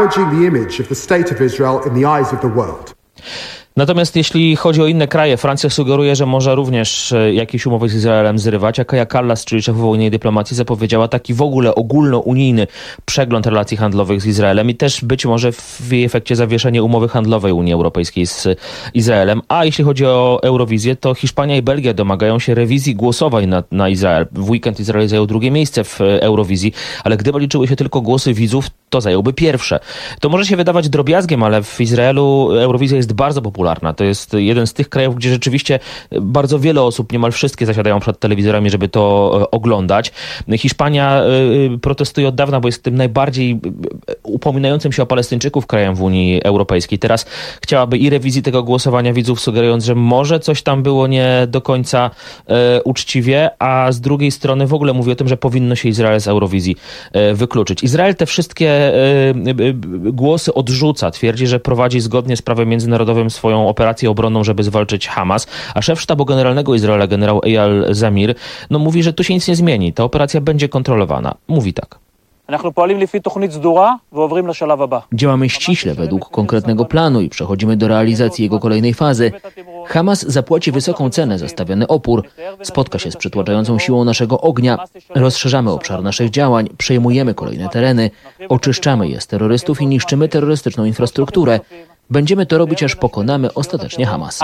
Natomiast jeśli chodzi o inne kraje, Francja sugeruje, że może również jakieś umowy z Izraelem zrywać, a Kaja Kallas, czyli szefowa unijnej dyplomacji, zapowiedziała taki w ogóle ogólnounijny przegląd relacji handlowych z Izraelem i też być może w jej efekcie zawieszenie umowy handlowej Unii Europejskiej z Izraelem. A jeśli chodzi o Eurowizję, to Hiszpania i Belgia domagają się rewizji głosowej na, na Izrael. W weekend Izrael zajął drugie miejsce w Eurowizji, ale gdyby liczyły się tylko głosy widzów, to zająłby pierwsze. To może się wydawać drobiazgiem, ale w Izraelu Eurowizja jest bardzo popularna. popularna. To jest jeden z tych krajów, gdzie rzeczywiście bardzo wiele osób, niemal wszystkie zasiadają przed telewizorami, żeby to oglądać. Hiszpania protestuje od dawna, bo jest tym najbardziej upominającym się o Palestyńczyków krajem w Unii Europejskiej. Teraz chciałaby i rewizji tego głosowania widzów, sugerując, że może coś tam było nie do końca e, uczciwie, a z drugiej strony w ogóle mówi o tym, że powinno się Izrael z Eurowizji e, wykluczyć. Izrael te wszystkie e, e, głosy odrzuca. Twierdzi, że prowadzi zgodnie z prawem międzynarodowym swoją operację obronną, żeby zwalczyć Hamas, a szef sztabu generalnego Izraela, generał Eyal Zamir, no mówi, że tu się nic nie zmieni. Ta operacja będzie kontrolowana. Mówi tak. Działamy ściśle według konkretnego planu i przechodzimy do realizacji jego kolejnej fazy. Hamas zapłaci wysoką cenę za stawiany opór, spotka się z przytłaczającą siłą naszego ognia, rozszerzamy obszar naszych działań, przejmujemy kolejne tereny, oczyszczamy je z terrorystów i niszczymy terrorystyczną infrastrukturę. Będziemy to robić, aż pokonamy ostatecznie Hamas.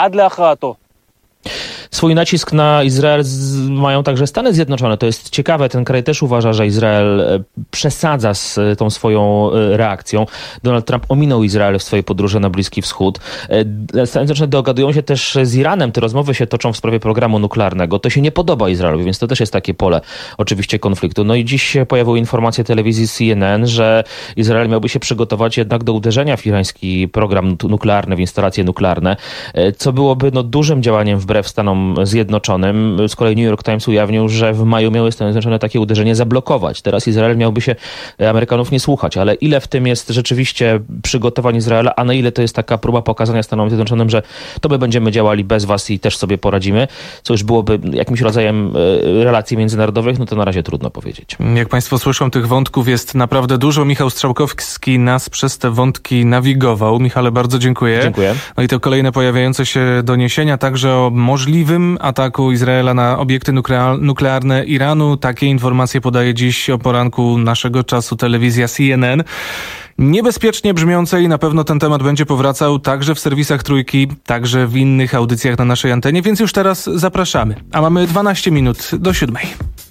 Swój nacisk na Izrael z, mają także Stany Zjednoczone. To jest ciekawe. Ten kraj też uważa, że Izrael przesadza z tą swoją reakcją. Donald Trump ominął Izrael w swojej podróży na Bliski Wschód. Stany Zjednoczone dogadują się też z Iranem. Te rozmowy się toczą w sprawie programu nuklearnego. To się nie podoba Izraelowi, więc to też jest takie pole oczywiście konfliktu. No i dziś pojawiły informacje telewizji C N N, że Izrael miałby się przygotować jednak do uderzenia w irański program nuklearny, w instalacje nuklearne, co byłoby no, dużym działaniem wbrew Stanom Zjednoczonym. Z kolei New York Times ujawnił, że w maju miały Stany Zjednoczone takie uderzenie zablokować. Teraz Izrael miałby się Amerykanów nie słuchać, ale ile w tym jest rzeczywiście przygotowań Izraela, a na ile to jest taka próba pokazania Stanom Zjednoczonym, że to my będziemy działali bez was i też sobie poradzimy, co już byłoby jakimś rodzajem relacji międzynarodowych, no to na razie trudno powiedzieć. Jak państwo słyszą, tych wątków jest naprawdę dużo. Michał Strzałkowski nas przez te wątki nawigował. Michale, bardzo dziękuję. Dziękuję. No i to kolejne pojawiające się doniesienia także o możliwym ataku Izraela na obiekty nuklearne Iranu. Takie informacje podaje dziś o poranku naszego czasu telewizja C N N. Niebezpiecznie brzmiące i na pewno ten temat będzie powracał także w serwisach Trójki, także w innych audycjach na naszej antenie, więc już teraz zapraszamy. A mamy dwanaście minut do siódmej.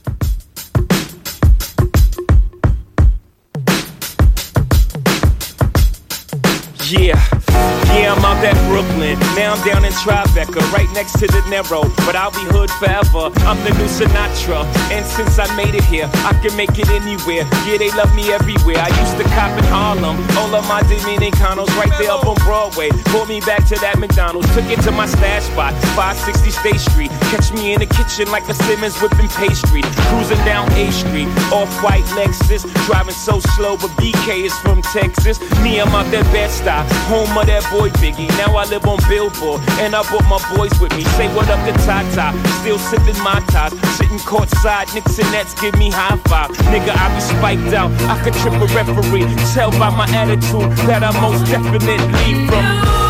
Yeah. Yeah, I'm out at Brooklyn. Now I'm down in Tribeca, right next to the Narrow. But I'll be hood forever. I'm the new Sinatra. And since I made it here, I can make it anywhere. Yeah, they love me everywhere. I used to cop in Harlem. All of my Dominicanos right there up on Broadway. Pulled me back to that McDonald's. Took it to my stash spot, five sixty State Street. Catch me in the kitchen like a Simmons whipping pastry. Cruising down A Street, off-white Lexus. Driving so slow, but B K is from Texas. Me, I'm out that Bed-Stuy, home of that boy Biggie. Now I live on Billboard, and I brought my boys with me. Say what up to Tata, still sipping my ties. Sitting courtside, Knicks and Nets give me high five. Nigga, I be spiked out, I could trip a referee. Tell by my attitude that I most definitely from.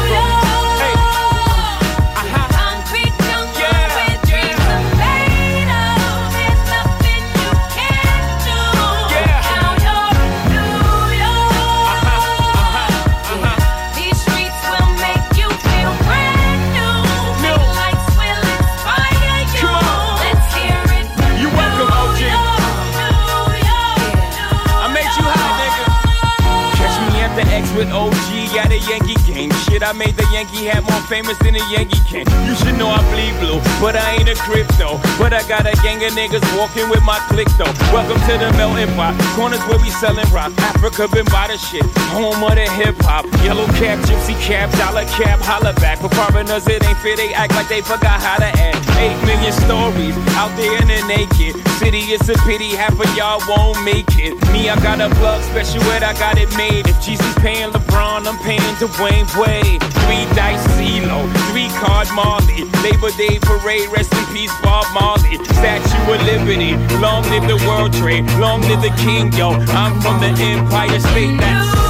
With O G at a Yankee game. Shit, I made the Yankee hat more famous than a Yankee can. You should know I bleed blue, but I ain't a crypto. But I got a gang of niggas walking with my click though. Welcome to the melting pot. Corners where we selling rock. Africa been by the shit. Home of the hip hop. Yellow cap, gypsy cap, dollar cap, holla back. For foreigners it ain't fair, they act like they forgot how to act. Eight million stories out there in the naked city. It's a pity half of y'all won't make it. Me, I got a plug special ed, I got it made. If Jeezy's paying LeBron, I'm paying Dwayne Wade. Three dice CeeLo, three card Marley. Labor Day parade, rest in peace Bob Marley. Statue of Liberty, long live the World Trade, long live the King, yo. I'm from the Empire State, that's...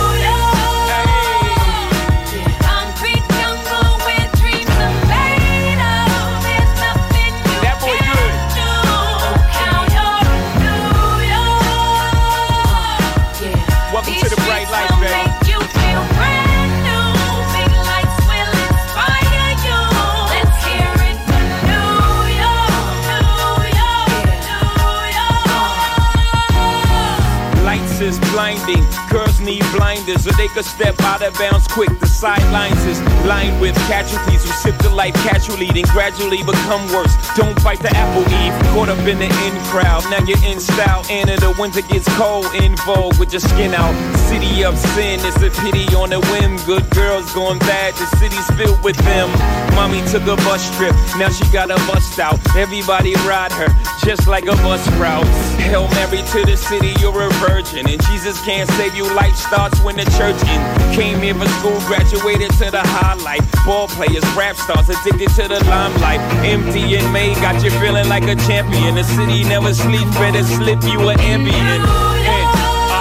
blinding. Girls need blinders so they could step out of bounds quick. The sidelines is lined with casualties who sip the life casually, then gradually become worse. Don't bite the apple, Eve. Caught up in the in crowd, now you're in style. And in the winter gets cold, in vogue with your skin out. City of sin, it's a pity on a whim. Good girls going bad, the city's filled with them. Mommy took a bus trip, now she got a bust out. Everybody ride her, just like a bus route. Hail Mary to the city, you're a virgin. And Jesus can't save you, life starts when the church in. Came here for school, graduated to the highlight. Ball players, rap stars, addicted to the limelight. Empty and May got you feeling like a champion. The city never sleeps, better slip you an ambient. And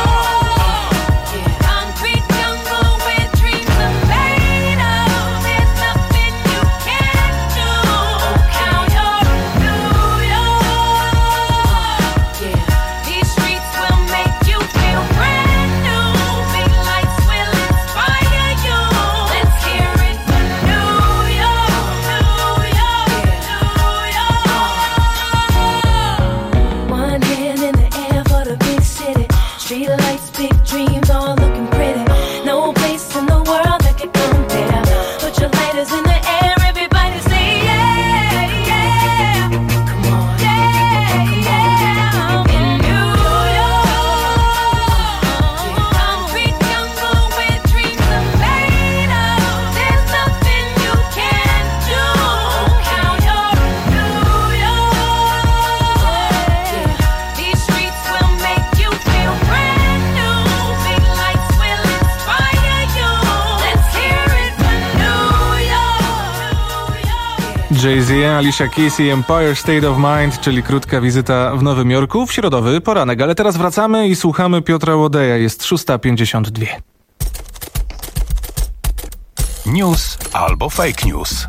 Jay-Z, Alicia Keys i Empire State of Mind, czyli krótka wizyta w Nowym Jorku w środowy poranek. Ale teraz wracamy i słuchamy Piotra Łodeja. Jest szósta pięćdziesiąt dwa. News albo fake news.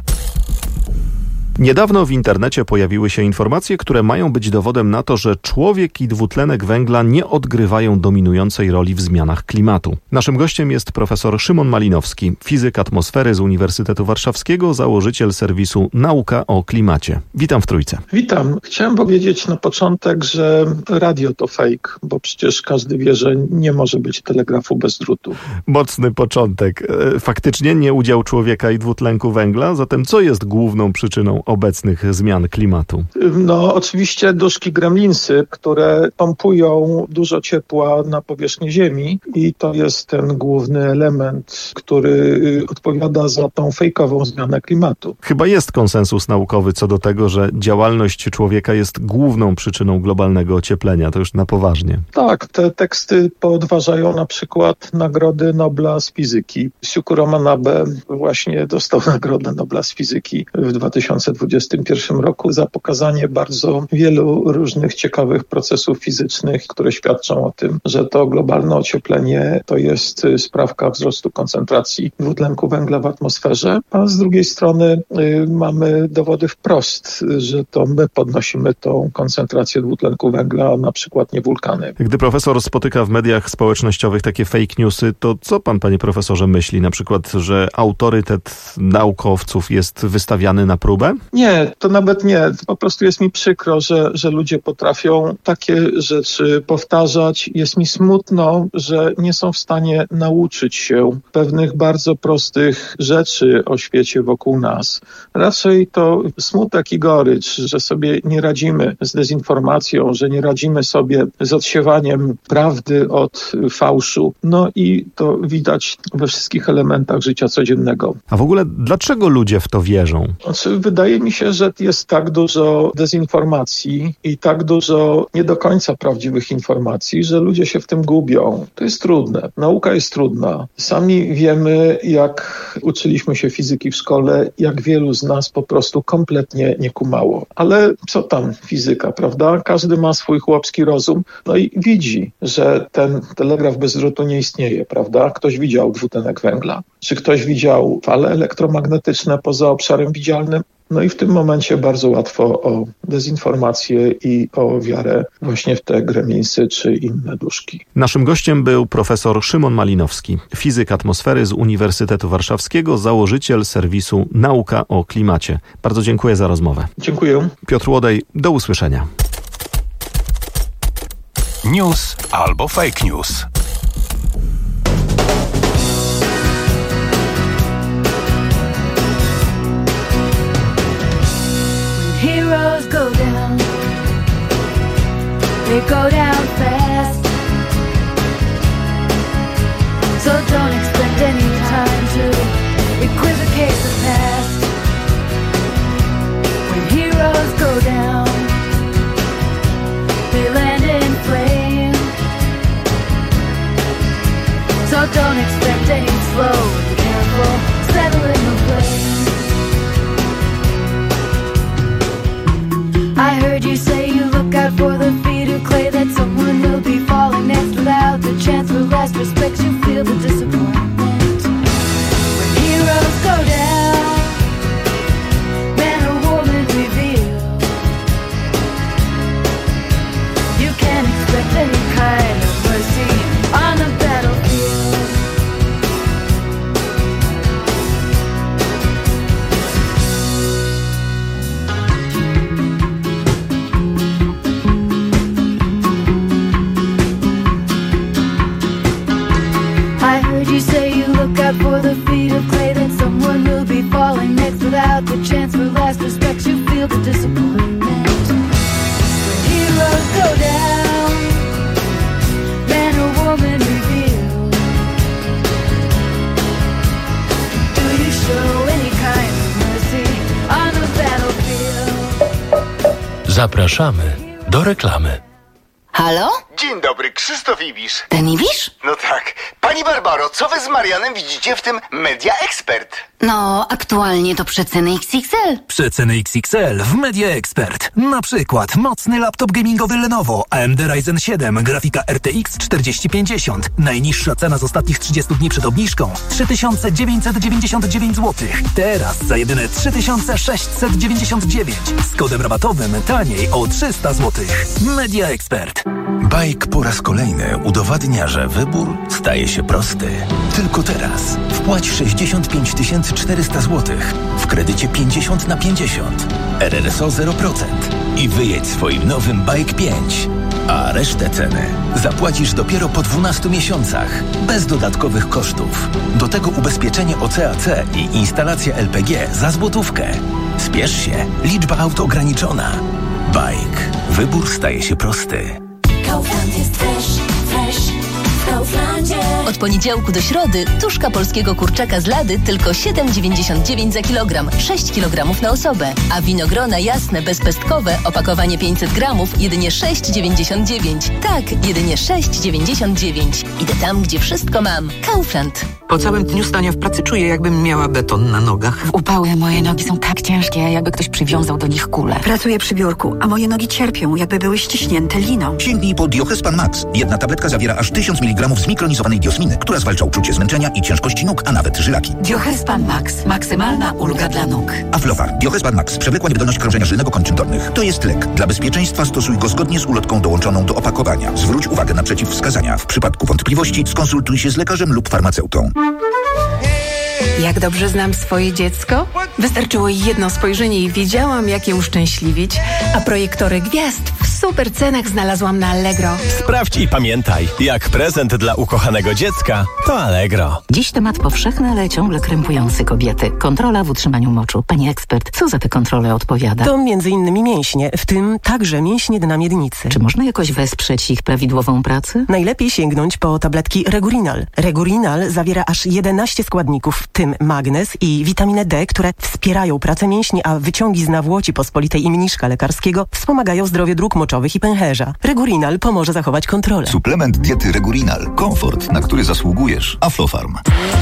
Niedawno w internecie pojawiły się informacje, które mają być dowodem na to, że człowiek i dwutlenek węgla nie odgrywają dominującej roli w zmianach klimatu. Naszym gościem jest profesor Szymon Malinowski, fizyk atmosfery z Uniwersytetu Warszawskiego, założyciel serwisu Nauka o klimacie. Witam w Trójce. Witam. Chciałem powiedzieć na początek, że radio to fake, bo przecież każdy wie, że nie może być telegrafu bez drutu. Mocny początek. Faktycznie nie udział człowieka i dwutlenku węgla, zatem co jest główną przyczyną obecnych zmian klimatu? No oczywiście duszki gremlinsy, które pompują dużo ciepła na powierzchnię Ziemi i to jest ten główny element, który odpowiada za tą fejkową zmianę klimatu. Chyba jest konsensus naukowy co do tego, że działalność człowieka jest główną przyczyną globalnego ocieplenia. To już na poważnie. Tak, te teksty podważają na przykład Nagrody Nobla z fizyki. Shukuro Manabe właśnie dostał Nagrodę Nobla z fizyki w dwa tysiące dwudziestym pierwszym roku za pokazanie bardzo wielu różnych ciekawych procesów fizycznych, które świadczą o tym, że to globalne ocieplenie to jest sprawka wzrostu koncentracji dwutlenku węgla w atmosferze, a z drugiej strony y, mamy dowody wprost, że to my podnosimy tą koncentrację dwutlenku węgla, a na przykład nie wulkany. Gdy profesor spotyka w mediach społecznościowych takie fake newsy, to co pan, panie profesorze, myśli? Na przykład, że autorytet naukowców jest wystawiany na próbę? Nie, to nawet nie. Po prostu jest mi przykro, że, że ludzie potrafią takie rzeczy powtarzać. Jest mi smutno, że nie są w stanie nauczyć się pewnych bardzo prostych rzeczy o świecie wokół nas. Raczej to smutek i gorycz, że sobie nie radzimy z dezinformacją, że nie radzimy sobie z odsiewaniem prawdy od fałszu. No i to widać we wszystkich elementach życia codziennego. A w ogóle dlaczego ludzie w to wierzą? Znaczy, wydaje mi się, że jest tak dużo dezinformacji i tak dużo nie do końca prawdziwych informacji, że ludzie się w tym gubią. To jest trudne. Nauka jest trudna. Sami wiemy, jak uczyliśmy się fizyki w szkole, jak wielu z nas po prostu kompletnie nie kumało. Ale co tam fizyka, prawda? Każdy ma swój chłopski rozum, no i widzi, że ten telegraf bez drutu nie istnieje, prawda? Ktoś widział dwutlenek węgla. Czy ktoś widział fale elektromagnetyczne poza obszarem widzialnym? No i w tym momencie bardzo łatwo o dezinformację i o wiarę właśnie w te gremlinsy czy inne duszki. Naszym gościem był profesor Szymon Malinowski, fizyk atmosfery z Uniwersytetu Warszawskiego, założyciel serwisu Nauka o klimacie. Bardzo dziękuję za rozmowę. Dziękuję. Piotr Łodej, do usłyszenia. News albo fake news. they go down fast. So don't expect any time to equivocate the past. When heroes go down, they land in flames. So don't expect any slow, careful settling of blame. I heard you say you look out for the feet of clay, that someone will be falling next without the chance for last respect. You feel the disappointment when heroes go down, man or woman reveal. You can't expect any kind of mercy on the battlefield. I heard you say you look out for the feet of clay, that someone will be falling next without the chance for last respect. You feel the disappointment when heroes go down, man or woman reveal. Do you show any kind of mercy on the battlefield? Zapraszamy do reklamy. Halo? Dzień dobry, Krzysztof Ibisz. Ten Ibisz? No tak. Pani Barbaro, co wy z Marianem widzicie w tym Media Expert? No, aktualnie to przeceny X X L. Przeceny X X L w Media Expert. Na przykład mocny laptop gamingowy Lenovo A M D Ryzen siedem, grafika R T X czterdzieści pięćdziesiąt. Najniższa cena z ostatnich trzydziestu dni przed obniżką trzy tysiące dziewięćset dziewięćdziesiąt dziewięć złotych. Teraz za jedyne trzy tysiące sześćset dziewięćdziesiąt dziewięć. Z kodem rabatowym taniej o trzysta złotych. Media Expert. Bajk po raz kolejny udowadnia, że wybór staje się prosty. Tylko teraz wpłać sześćdziesiąt pięć tysięcy czterysta złotych w kredycie pięćdziesiąt na pięćdziesiąt, R R S O zero procent i wyjedź swoim nowym Bike pięć. A resztę ceny zapłacisz dopiero po dwunastu miesiącach, bez dodatkowych kosztów. Do tego ubezpieczenie O C A C i instalacja L P G za złotówkę. Spiesz się, liczba aut ograniczona. Bike. Wybór staje się prosty. Kaufland jest fresh, fresh w Kauflandzie. Od poniedziałku do środy tuszka polskiego kurczaka z Lady tylko siedem dziewięćdziesiąt dziewięć za kilogram, sześć kilogramów na osobę. A winogrona jasne, bezpestkowe, opakowanie pięćset gramów, jedynie sześć dziewięćdziesiąt dziewięć. Tak, jedynie sześć dziewięćdziesiąt dziewięć. Idę tam, gdzie wszystko mam. Kaufland. Po całym dniu stania w pracy czuję, jakbym miała beton na nogach. W upały moje nogi są tak ciężkie, jakby ktoś przywiązał do nich kulę. Pracuję przy biurku, a moje nogi cierpią, jakby były ściśnięte liną. Sięgnij po Diohespan Max. Jedna tabletka zawiera aż tysiąc miligramów zmikronizowanej diosminy, która zwalcza uczucie zmęczenia i ciężkości nóg, a nawet żylaki. Diohespan Max. Maksymalna ulga dla nóg. Aflofar. Diohespan Max. Przewlekła niewydolność krążenia żylnego-kończyn dolnych. To jest lek. Dla bezpieczeństwa stosuj go zgodnie z ulotką dołączoną do opakowania. Zwróć uwagę na przeciwwskazania. W przypadku wątpliwości skonsultuj się z lekarzem lub farmaceutą. Jak dobrze znam swoje dziecko? Wystarczyło jedno spojrzenie i wiedziałam, jak je uszczęśliwić. A projektory gwiazd w super cenach znalazłam na Allegro. Sprawdź i pamiętaj, jak prezent dla ukochanego dziecka, to Allegro. Dziś temat powszechny, ale ciągle krępujący kobiety. Kontrola w utrzymaniu moczu. Pani ekspert, co za tę kontrolę odpowiada? To między innymi mięśnie, w tym także mięśnie dna miednicy. Czy można jakoś wesprzeć ich prawidłową pracę? Najlepiej sięgnąć po tabletki Regurinal. Regurinal zawiera aż jedenaście składników, w tym magnez i witaminę D, które wspierają pracę mięśni, a wyciągi z nawłoci pospolitej i mniszka lekarskiego wspomagają zdrowie dróg moczowych i pęcherza. Regurinal pomoże zachować kontrolę. Suplement diety Regurinal. Komfort, na który zasługujesz. Aflofarm.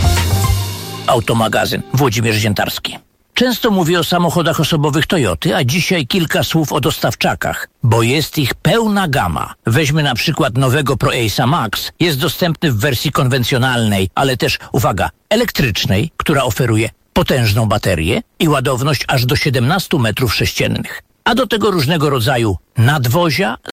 Automagazyn. Włodzimierz Ziętarski. Często mówię o samochodach osobowych Toyoty, a dzisiaj kilka słów o dostawczakach, bo jest ich pełna gama. Weźmy na przykład nowego Pro Ace'a Max. Jest dostępny w wersji konwencjonalnej, ale też, uwaga, elektrycznej, która oferuje potężną baterię i ładowność aż do siedemnastu metrów sześciennych. A do tego różnego rodzaju nadwozia